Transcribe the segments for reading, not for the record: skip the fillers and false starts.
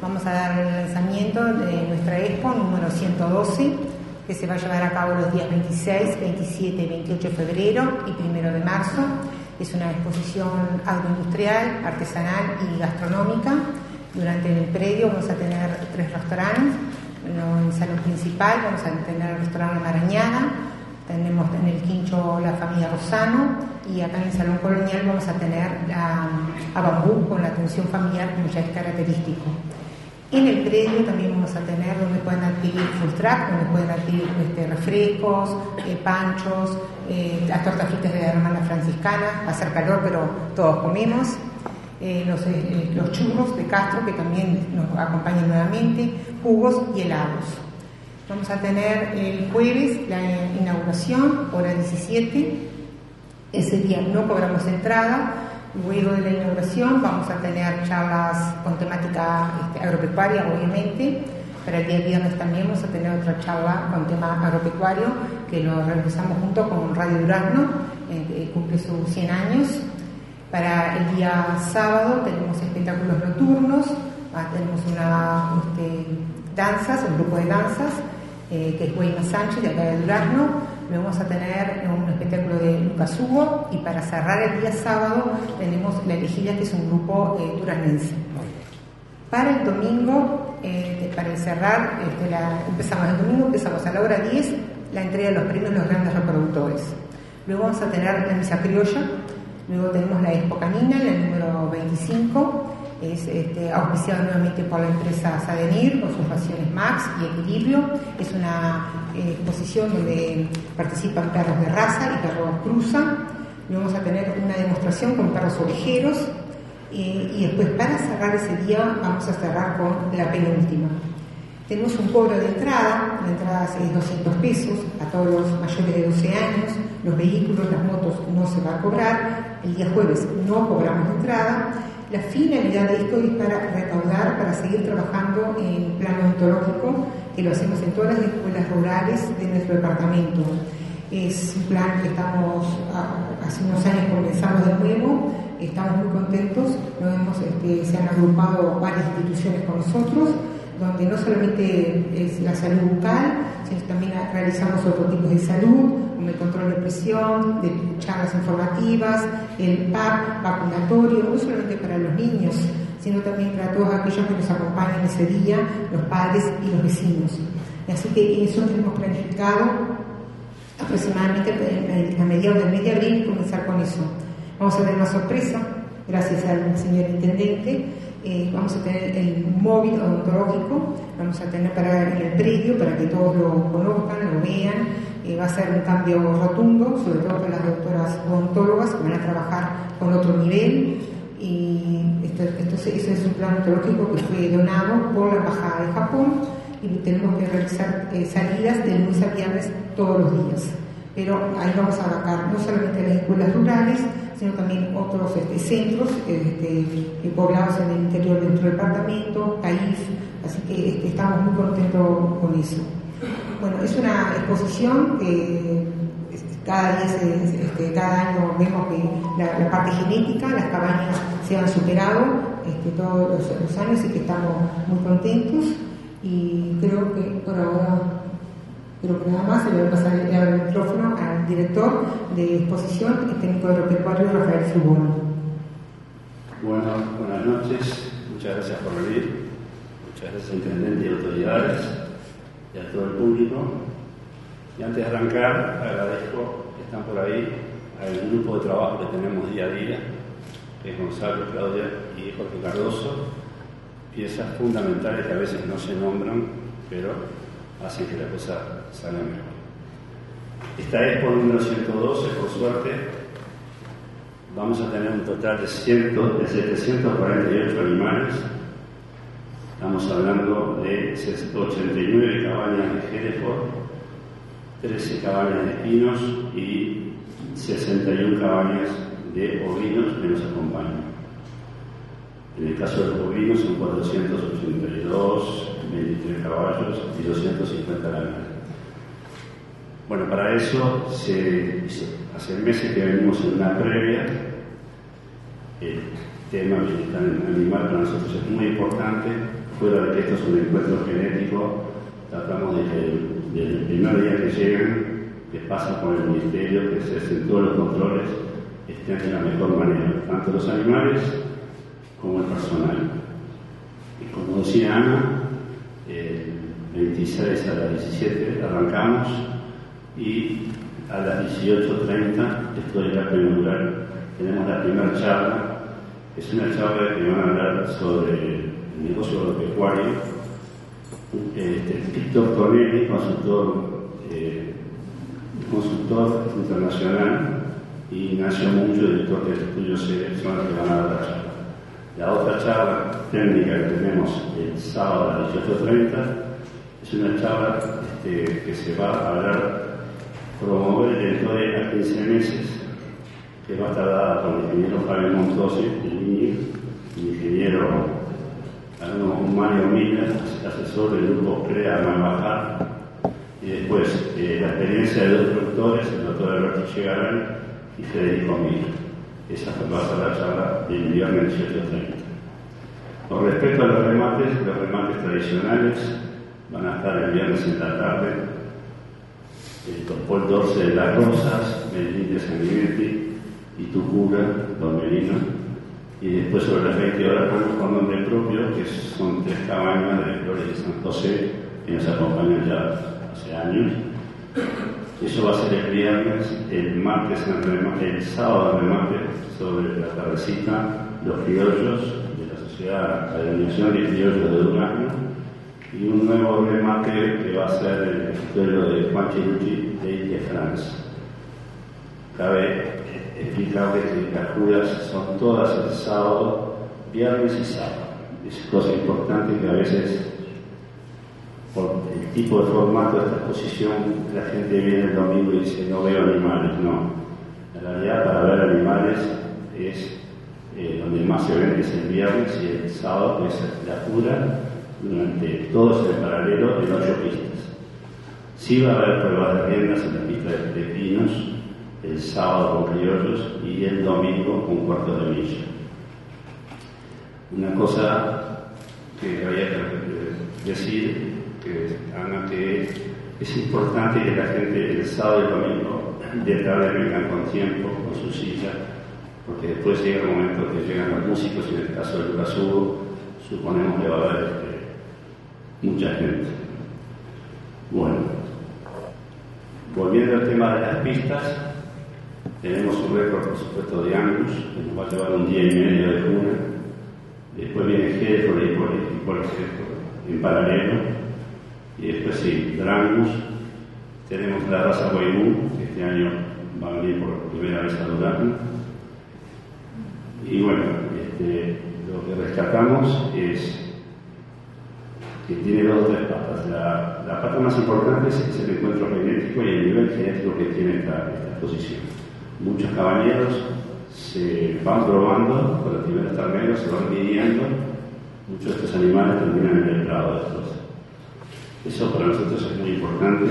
vamos a dar el lanzamiento de nuestra Expo número 112, que se va a llevar a cabo los días 26, 27 y 28 de febrero y 1 de marzo. Es una exposición agroindustrial, artesanal y gastronómica. Durante el predio vamos a tener 3 restaurantes. En el salón principal vamos a tener el restaurante La Marañada, tenemos en el quincho la familia Rosano, y acá en el salón colonial vamos a tener a Bambú con la atención familiar, como ya es característico. En el predio también vamos a tener donde pueden adquirir full track, donde pueden adquirir refrescos, panchos, las tortas fritas de la hermana franciscana. Va a hacer calor, pero todos comemos. Los churros de Castro, que también nos acompañan nuevamente, jugos y helados. Vamos a tener el jueves la inauguración, hora 17. Ese día no cobramos entrada. Luego de la inauguración vamos a tener charlas con temática agropecuaria, obviamente. Para el día viernes también vamos a tener otra charla con tema agropecuario, que lo realizamos junto con Radio Durazno, que cumple sus 100 años. Para el día sábado tenemos espectáculos nocturnos, tenemos un grupo de danzas, que es Weima Sánchez, de acá de Durazno. Luego vamos a tener un espectáculo de Lucas Hugo, y para cerrar el día sábado tenemos La Elegida, que es un grupo duraznense. Para el domingo, para el cerrar, empezamos el domingo, empezamos a la hora 10, la entrega de los premios de los grandes reproductores. Luego vamos a tener la misa criolla. Luego tenemos la Expo Canina, la número 25, es auspiciada nuevamente por la empresa Sadenir, con sus raciones Max y Equilibrio. Es una exposición donde participan perros de raza y perros cruza. Luego vamos a tener una demostración con perros ovejeros, y después, para cerrar ese día, vamos a cerrar con la penúltima. Tenemos un cobro de entrada, la entrada es 200 pesos a todos los mayores de 12 años, los vehículos, las motos no se va a cobrar, el día jueves no cobramos entrada. La finalidad de esto es para recaudar, para seguir trabajando en plano ontológico, que lo hacemos en todas las escuelas rurales de nuestro departamento. Es un plan que estamos, hace unos años comenzamos de nuevo, estamos muy contentos, se han agrupado varias instituciones con nosotros, donde no solamente es la salud bucal, sino también realizamos otros tipos de salud, como el control de presión, de charlas informativas, el PAP vacunatorio, no solamente para los niños, sino también para todos aquellos que nos acompañan ese día, los padres y los vecinos. Así que eso tenemos planificado aproximadamente a mediados del mes de abril comenzar con eso. Vamos a tener una sorpresa, gracias al señor intendente. Vamos a tener el móvil odontológico, vamos a tener en el predio para que todos lo conozcan, lo vean. Va a ser un cambio rotundo, sobre todo para las doctoras odontólogas que van a trabajar con otro nivel. Y ese es un plan odontológico que fue donado por la Embajada de Japón, y tenemos que realizar salidas de lunes a viernes todos los días. Pero ahí vamos a abarcar no solamente las escuelas rurales, sino también otros centros poblados en el interior de nuestro departamento, país, así que estamos muy contentos con eso. Bueno, es una exposición que cada año vemos que la parte genética, las cabañas se han superado todos los años, y que estamos muy contentos, y creo que por ahora... Pero que nada más, le voy a pasar el micrófono al director de exposición, el técnico agropecuario Rafael Frugoni. Bueno, buenas noches, muchas gracias por venir, muchas gracias intendente y autoridades, y a todo el público. Y antes de arrancar, agradezco que están por ahí al grupo de trabajo que tenemos día a día, que es Gonzalo, Claudia y Jorge Cardoso, piezas fundamentales que a veces no se nombran, pero hacen que la cosa salga mejor. Esta Expo número 112, por suerte, vamos a tener un total de 748 animales. Estamos hablando de 89 cabañas de Hereford, 13 cabañas de equinos y 61 cabañas de ovinos que nos acompañan. En el caso de los ovinos son 482, 23 caballos y 250 lanas. Bueno, para eso hace meses que venimos en una previa. El tema bienestar animal para nosotros es muy importante fuera de que esto es un encuentro genético, tratamos de que desde el primer día que llegan, que pasan por el ministerio, que se hacen todos los controles, estén de la mejor manera, tanto los animales como el personal. Y como decía Ana, el 26 a las 17 arrancamos y a las 18:30, esto es la preliminar, tenemos la primera charla. Es una charla que van a hablar sobre el negocio agropecuario. Víctor Tonelli, consultor internacional, y Ignacio Mucho, director del estudio CEDEC, son los que van a dar la charla. La otra charla técnica que tenemos el sábado a las 18:30 es una charla que se va a hablar, promover dentro de a 15 meses, que va a estar dada por el ingeniero Fabio Montosi, el ingeniero Mario Miller, asesor del grupo CREA Malbajar, y después la experiencia de dos productores, el doctor Alberto Chegaray y Federico Miller. Esa va a ser la charla del viernes 18:30. Con respecto a los remates tradicionales van a estar el viernes en la tarde el Paul Dorce de las Rosas, Medellín de Sanguinetti y Tucura, Don Merino, y después sobre las 20 horas con nombre propio, que son 3 cabañas de Flores de San José, que nos acompañan ya hace años. Eso va a ser el viernes, el sábado en remate sobre la tardecita, los criollos de la Sociedad de Alineación de Criollos de Durazno, y un nuevo remate que va a ser el escritorio de Juan Chirucci de Ile-France. Cabe explicarles que las juras son todas el sábado, viernes y sábado. Es cosa importante que a veces, por el tipo de formato de esta exposición, la gente viene el domingo y dice no veo animales. No, en realidad para ver animales es donde más se ven, es el viernes, y el sábado, que es la jura, durante todo ese paralelo en 8 pistas. Sí va a haber pruebas de riendas en la pista de pinos, el sábado con criollos y el domingo con cuartos de milla. Una cosa que había que decir, que es importante que la gente el sábado y el domingo de tarde vengan con tiempo, con su silla, porque después llega el momento que llegan los músicos, y en el caso de Lucas Hugo suponemos que va a haber mucha gente. Bueno, volviendo al tema de las pistas, tenemos un récord, por supuesto, de Angus, que nos va a llevar un día y medio de cuna. Después viene Hereford y por en paralelo. Y después sí, Drangus. Tenemos la raza Guaymú, que este año va a venir por primera vez a Durazno. Y bueno, lo que rescatamos es que tiene 2 o 3 patas. La pata más importante es el encuentro genético y el nivel genético que tiene esta exposición. Muchos cabañeros se van probando con los primeros terneros, se van midiendo. Muchos de estos animales terminan en el prado después. Eso para nosotros es muy importante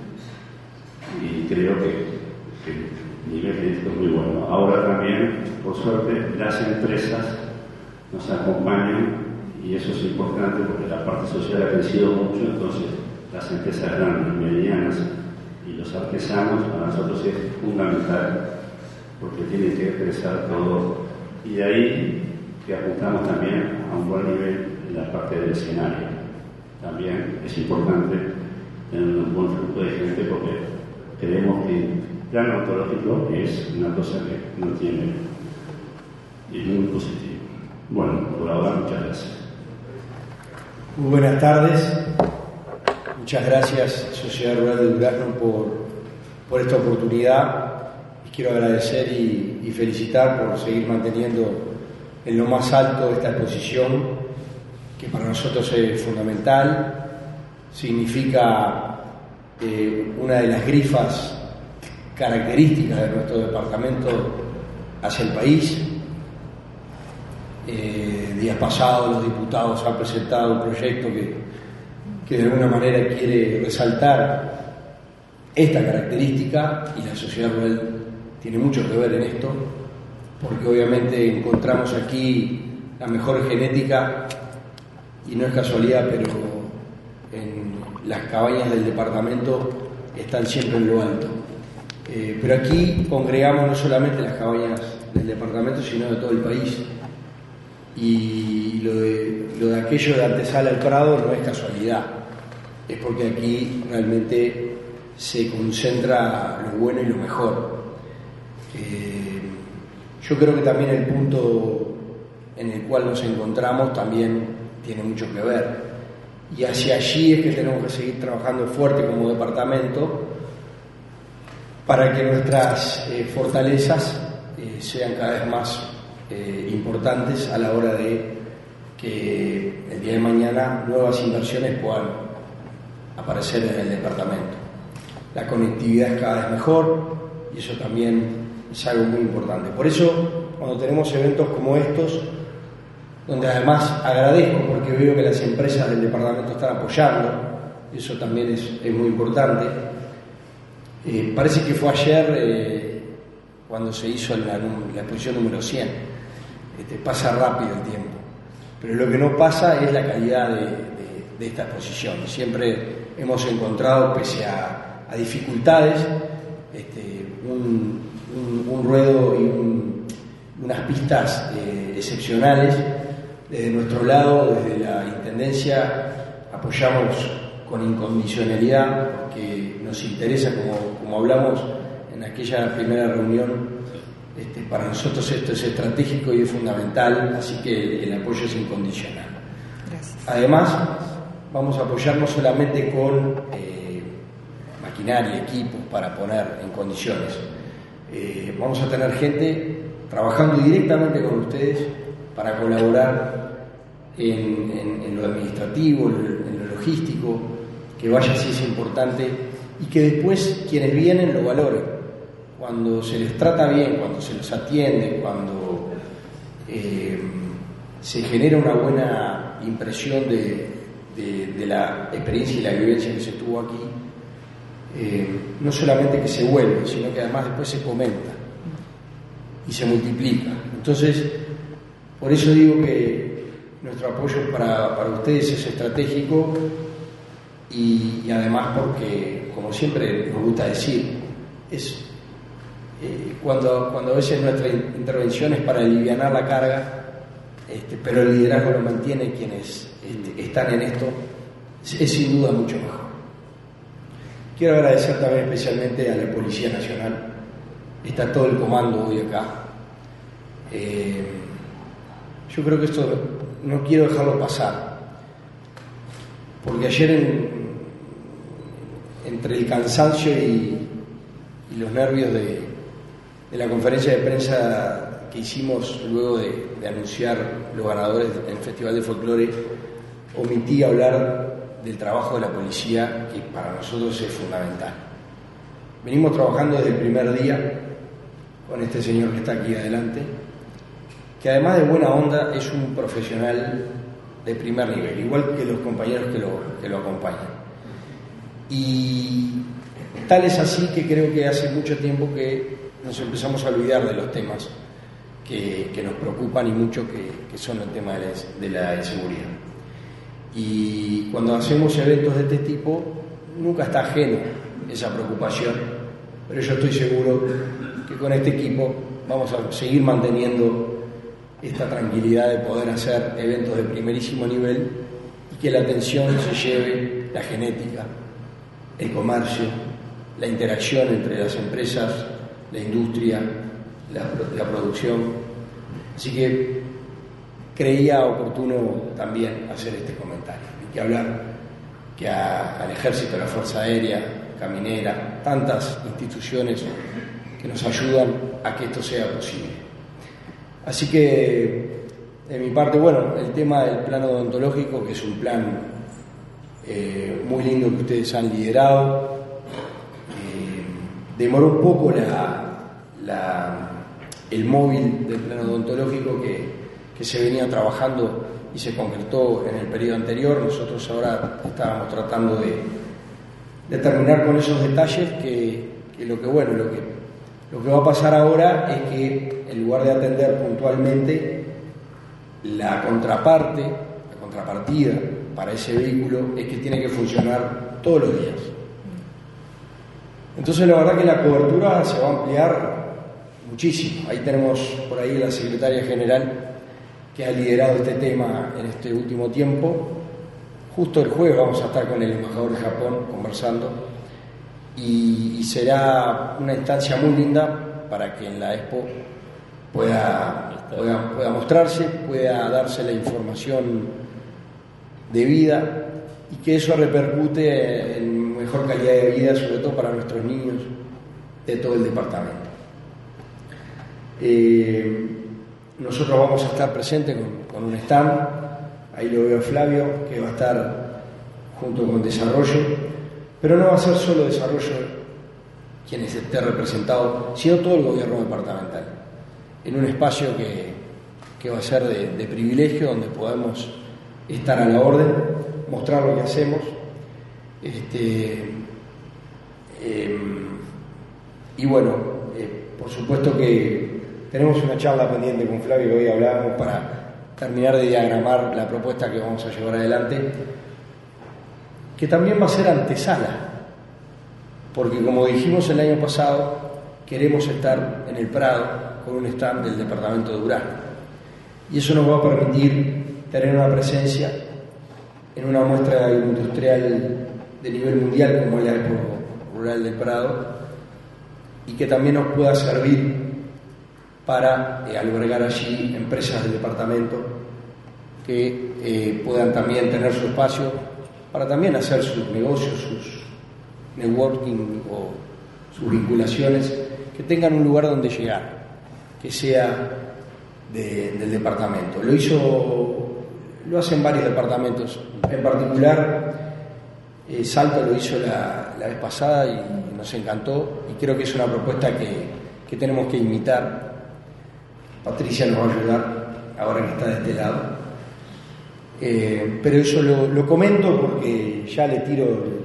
y creo que el nivel genético es muy bueno. Ahora también, por suerte, las empresas nos acompañan, y eso es importante porque la parte social ha crecido mucho. Entonces las empresas grandes, medianas y los artesanos para nosotros es fundamental, porque tiene que expresar todo, y de ahí que apuntamos también a un buen nivel en la parte del escenario. También es importante tener un buen flujo de gente, porque creemos que el plano ontológico es una cosa que no tiene, y es muy positivo. Bueno, por ahora muchas gracias. Muy buenas tardes. Muchas gracias, Sociedad Rural de Durazno, por esta oportunidad. Les quiero agradecer y felicitar por seguir manteniendo en lo más alto esta exposición, que para nosotros es fundamental. Significa una de las grifas características de nuestro departamento hacia el país. Días pasados los diputados han presentado un proyecto que de alguna manera quiere resaltar esta característica, y la sociedad rural tiene mucho que ver en esto, porque obviamente encontramos aquí la mejor genética y no es casualidad, pero en las cabañas del departamento están siempre en lo alto. Pero aquí congregamos no solamente las cabañas del departamento, sino de todo el país. Y lo de aquello de Antesala al Prado no es casualidad, es porque aquí realmente se concentra lo bueno y lo mejor. Yo creo que también el punto en el cual nos encontramos también tiene mucho que ver, y hacia allí es que tenemos que seguir trabajando fuerte como departamento para que nuestras fortalezas sean cada vez más importantes a la hora de que el día de mañana nuevas inversiones puedan aparecer en el departamento. La conectividad es cada vez mejor y eso también es algo muy importante. Por eso, cuando tenemos eventos como estos, donde además agradezco porque veo que las empresas del departamento están apoyando, eso también es muy importante. Parece que fue ayer cuando se hizo la exposición número 100. Pasa rápido el tiempo, pero lo que no pasa es la calidad de esta exposición. Siempre hemos encontrado, pese a dificultades, un ruedo y unas pistas excepcionales. Desde nuestro lado, desde la Intendencia, apoyamos con incondicionalidad porque nos interesa, como hablamos en aquella primera reunión, para nosotros esto es estratégico y es fundamental, así que el apoyo es incondicional. Gracias. Además, vamos a apoyar no solamente con maquinaria, equipos para poner en condiciones. Vamos a tener gente trabajando directamente con ustedes para colaborar en lo administrativo, en lo logístico, que vaya si es importante y que después quienes vienen lo valoren. Cuando se les trata bien, cuando se los atiende, cuando se genera una buena impresión de la experiencia y la vivencia que se tuvo aquí, no solamente que se vuelve, sino que además después se comenta y se multiplica. Entonces, por eso digo que nuestro apoyo para ustedes es estratégico y además porque, como siempre nos gusta decir, es cuando a veces nuestra intervención es para alivianar la carga, pero el liderazgo lo mantiene quienes están en esto, es sin duda mucho mejor. Quiero agradecer también especialmente a la Policía Nacional. Está todo el comando hoy acá. Yo creo que esto no quiero dejarlo pasar, porque ayer entre el cansancio y los nervios de la conferencia de prensa que hicimos luego de anunciar los ganadores del Festival de Folclore, omití hablar del trabajo de la policía, que para nosotros es fundamental. Venimos trabajando desde el primer día con este señor que está aquí adelante, que además de buena onda es un profesional de primer nivel, igual que los compañeros que lo acompañan. Y tal es así que creo que hace mucho tiempo que nos empezamos a olvidar de los temas que nos preocupan y mucho, que son el tema de la inseguridad. Y cuando hacemos eventos de este tipo, nunca está ajeno esa preocupación, pero yo estoy seguro que con este equipo vamos a seguir manteniendo esta tranquilidad de poder hacer eventos de primerísimo nivel y que la atención se lleve la genética, el comercio, la interacción entre las empresas, la industria, la producción. Así que creía oportuno también hacer este comentario. Hay que hablar que al Ejército, a la Fuerza Aérea, Caminera, tantas instituciones que nos ayudan a que esto sea posible. Así que, de mi parte, bueno, el tema del plan odontológico, que es un plan muy lindo que ustedes han liderado, demoró un poco el móvil del plan odontológico que se venía trabajando y se concretó en el periodo anterior. Nosotros ahora estábamos tratando de terminar con esos detalles que lo que va a pasar ahora es que en lugar de atender puntualmente la contraparte contrapartida para ese vehículo es que tiene que funcionar todos los días. Entonces la verdad que la cobertura se va a ampliar muchísimo. Ahí tenemos por ahí la secretaria general que ha liderado este tema en este último tiempo. Justo el jueves vamos a estar con el embajador de Japón conversando y será una instancia muy linda para que en la Expo pueda mostrarse, pueda darse la información debida y que eso repercute en mejor calidad de vida, sobre todo para nuestros niños de todo el departamento. Nosotros vamos a estar presentes con un stand, ahí lo veo a Flavio, que va a estar junto con Desarrollo, pero no va a ser solo Desarrollo quienes esté representado, sino todo el gobierno departamental, en un espacio que va a ser de privilegio, donde podemos estar a la orden, mostrar lo que hacemos, y bueno, por supuesto que tenemos una charla pendiente con Flavio que hoy hablamos para terminar de diagramar la propuesta que vamos a llevar adelante, que también va a ser antesala, porque como dijimos el año pasado, queremos estar en el Prado con un stand del departamento de Durazno, y eso nos va a permitir tener una presencia en una muestra agroindustrial de nivel mundial como la Expo Rural del Prado, y que también nos pueda servir para albergar allí empresas del departamento que puedan también tener su espacio para también hacer sus negocios, sus networking o sus vinculaciones, que tengan un lugar donde llegar, que sea del departamento. Lo hacen varios departamentos, en particular Salto lo hizo la vez pasada y nos encantó, y creo que es una propuesta que tenemos que imitar. Patricia nos va a ayudar ahora que está de este lado, pero eso lo comento porque ya le tiro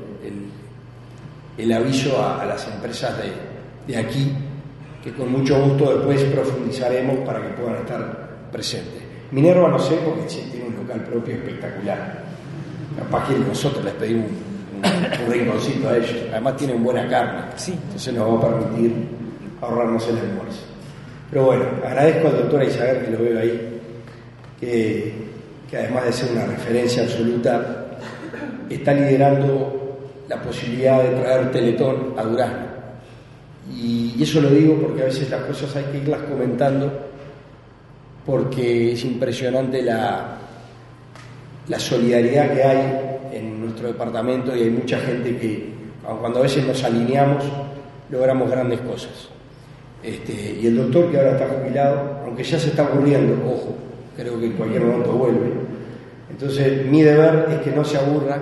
el aviso a las empresas de aquí, que con mucho gusto después profundizaremos para que puedan estar presentes. Minerva no sé, porque sí tiene un local propio espectacular, capaz que nosotros les pedimos un rinconcito a ellos, además tienen buena carne, entonces nos va a permitir ahorrarnos el almuerzo. Pero bueno, agradezco al doctor Isabel, que lo veo ahí, que además de ser una referencia absoluta, está liderando la posibilidad de traer Teletón a Durazno. Y eso lo digo porque a veces las cosas hay que irlas comentando, porque es impresionante la solidaridad que hay en nuestro departamento, y hay mucha gente que, cuando a veces nos alineamos, logramos grandes cosas. Y el doctor, que ahora está jubilado, aunque ya se está aburriendo, ojo, creo que en cualquier momento vuelve, entonces mi deber es que no se aburra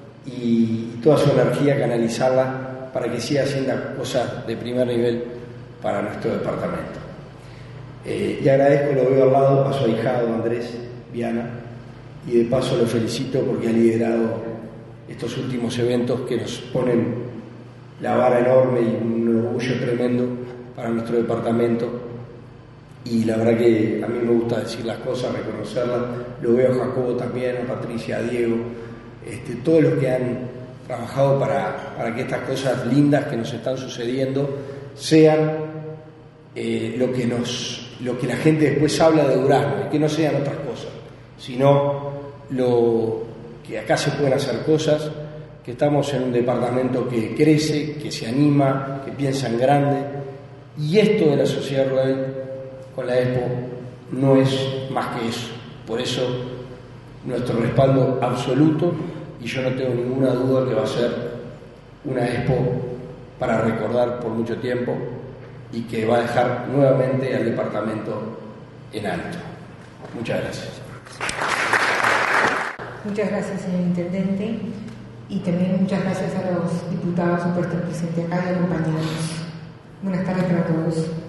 y toda su energía canalizarla para que siga haciendo cosas de primer nivel para nuestro departamento. Y agradezco, lo veo al lado, a su ahijado Andrés Viana, y de paso lo felicito porque ha liderado estos últimos eventos que nos ponen la vara enorme y un orgullo tremendo para nuestro departamento. Y la verdad que a mí me gusta decir las cosas, reconocerlas. Lo veo a Jacobo también, a Patricia, a Diego, todos los que han trabajado para que estas cosas lindas que nos están sucediendo sean lo que la gente después habla de Durazno, y que no sean otras cosas, sino que acá se pueden hacer cosas, que estamos en un departamento que crece, que se anima, que piensa en grande, y esto de la sociedad rural con la Expo no es más que eso. Por eso nuestro respaldo absoluto, y yo no tengo ninguna duda que va a ser una Expo para recordar por mucho tiempo, y que va a dejar nuevamente al departamento en alto. Muchas gracias. Muchas gracias, señor Intendente, y también muchas gracias a los diputados por estar presentes acá y acompañarnos. Buenas tardes para todos.